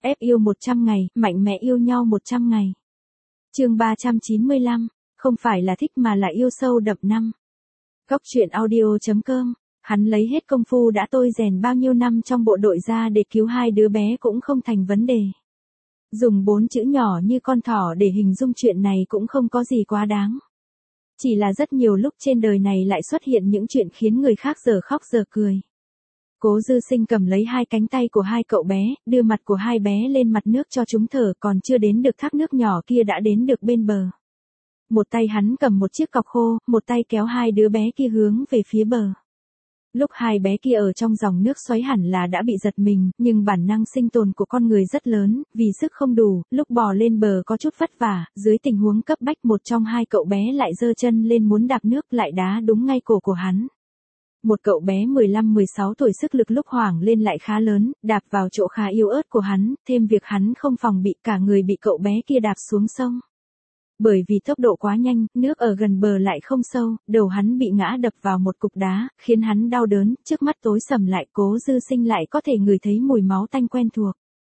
Ép yêu 100 ngày, mạnh mẽ yêu nhau 100 ngày. Chương 395, không phải là thích mà là yêu sâu đậm năm. Góc truyện audio.com. Hắn lấy hết công phu đã tôi rèn bao nhiêu năm trong bộ đội ra để cứu hai đứa bé cũng không thành vấn đề. Dùng 4 chữ nhỏ như con thỏ để hình dung chuyện này cũng không có gì quá đáng. Chỉ là rất nhiều lúc trên đời này lại xuất hiện những chuyện khiến người khác giờ khóc giờ cười. Cố Dư Sinh cầm lấy hai cánh tay của hai cậu bé, đưa mặt của hai bé lên mặt nước cho chúng thở, còn chưa đến được thác nước nhỏ kia đã đến được bên bờ. Một tay hắn cầm một chiếc cọc khô, một tay kéo hai đứa bé kia hướng về phía bờ. Lúc hai bé kia ở trong dòng nước xoáy hẳn là đã bị giật mình, nhưng bản năng sinh tồn của con người rất lớn, vì sức không đủ, lúc bò lên bờ có chút vất vả, dưới tình huống cấp bách một trong hai cậu bé lại giơ chân lên muốn đạp nước lại đá đúng ngay cổ của hắn. Một cậu bé 15-16 tuổi sức lực lúc hoảng lên lại khá lớn, đạp vào chỗ khá yếu ớt của hắn, thêm việc hắn không phòng bị cả người bị cậu bé kia đạp xuống sông. Bởi vì tốc độ quá nhanh, nước ở gần bờ lại không sâu, đầu hắn bị ngã đập vào một cục đá, khiến hắn đau đớn, trước mắt tối sầm lại. Cố Dư Sinh lại có thể ngửi thấy mùi máu tanh quen thuộc.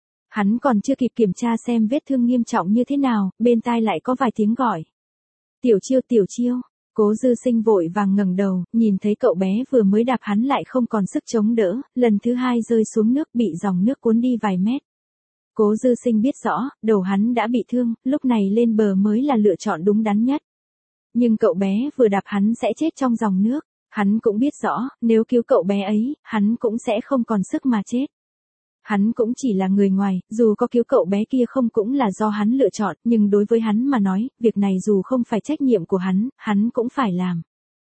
Hắn còn chưa kịp kiểm tra xem vết thương nghiêm trọng như thế nào, bên tai lại có vài tiếng gọi. Tiểu Chiêu, Tiểu Chiêu. Cố Dư Sinh vội vàng ngẩng đầu, nhìn thấy cậu bé vừa mới đạp hắn lại không còn sức chống đỡ, lần thứ hai rơi xuống nước bị dòng nước cuốn đi vài mét. Cố Dư Sinh biết rõ, đầu hắn đã bị thương, lúc này lên bờ mới là lựa chọn đúng đắn nhất. Nhưng cậu bé vừa đạp hắn sẽ chết trong dòng nước, hắn cũng biết rõ, nếu cứu cậu bé ấy, hắn cũng sẽ không còn sức mà chết. Hắn cũng chỉ là người ngoài, dù có cứu cậu bé kia không cũng là do hắn lựa chọn, nhưng đối với hắn mà nói, việc này dù không phải trách nhiệm của hắn cũng phải làm.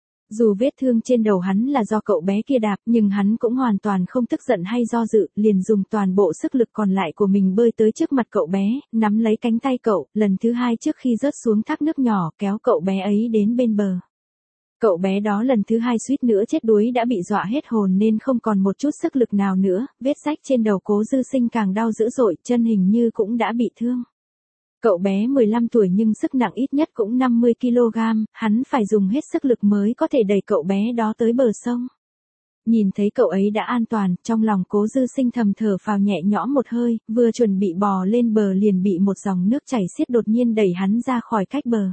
Dù vết thương trên đầu hắn là do cậu bé kia đạp, nhưng hắn cũng hoàn toàn không tức giận hay do dự, liền dùng toàn bộ sức lực còn lại của mình bơi tới trước mặt cậu bé, nắm lấy cánh tay cậu, lần thứ hai trước khi rớt xuống thác nước nhỏ, kéo cậu bé ấy đến bên bờ. Cậu bé đó lần thứ hai suýt nữa chết đuối đã bị dọa hết hồn nên không còn một chút sức lực nào nữa, vết rách trên đầu Cố Dư Sinh càng đau dữ dội, chân hình như cũng đã bị thương. Cậu bé 15 tuổi nhưng sức nặng ít nhất cũng 50 kg, hắn phải dùng hết sức lực mới có thể đẩy cậu bé đó tới bờ sông. Nhìn thấy cậu ấy đã an toàn, trong lòng Cố Dư Sinh thầm thở phào nhẹ nhõm một hơi, vừa chuẩn bị bò lên bờ liền bị một dòng nước chảy xiết đột nhiên đẩy hắn ra khỏi cách bờ.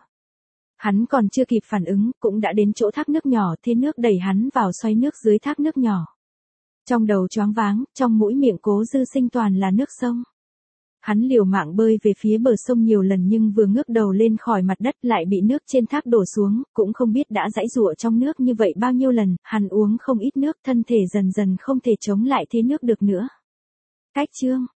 Hắn còn chưa kịp phản ứng, cũng đã đến chỗ thác nước nhỏ, thế nước đẩy hắn vào xoáy nước dưới thác nước nhỏ. Trong đầu choáng váng, trong mũi miệng Cố Dư Sinh toàn là nước sông. Hắn liều mạng bơi về phía bờ sông nhiều lần nhưng vừa ngước đầu lên khỏi mặt đất lại bị nước trên thác đổ xuống, cũng không biết đã giãy giụa trong nước như vậy bao nhiêu lần, hắn uống không ít nước, thân thể dần dần không thể chống lại thế nước được nữa. Cách chương